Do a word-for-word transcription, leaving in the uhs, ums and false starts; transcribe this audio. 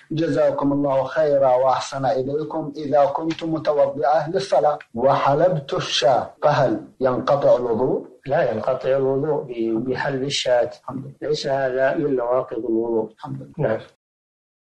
جزاكم الله خيرا وأحسن إليكم. إذا كنت متوضئة للصلاة وحلبت الشاة فهل ينقطع الوضوء؟ لا ينقطع الوضوء بحلب الشاة، ليس هذا من نواقض الوضوء. نعم.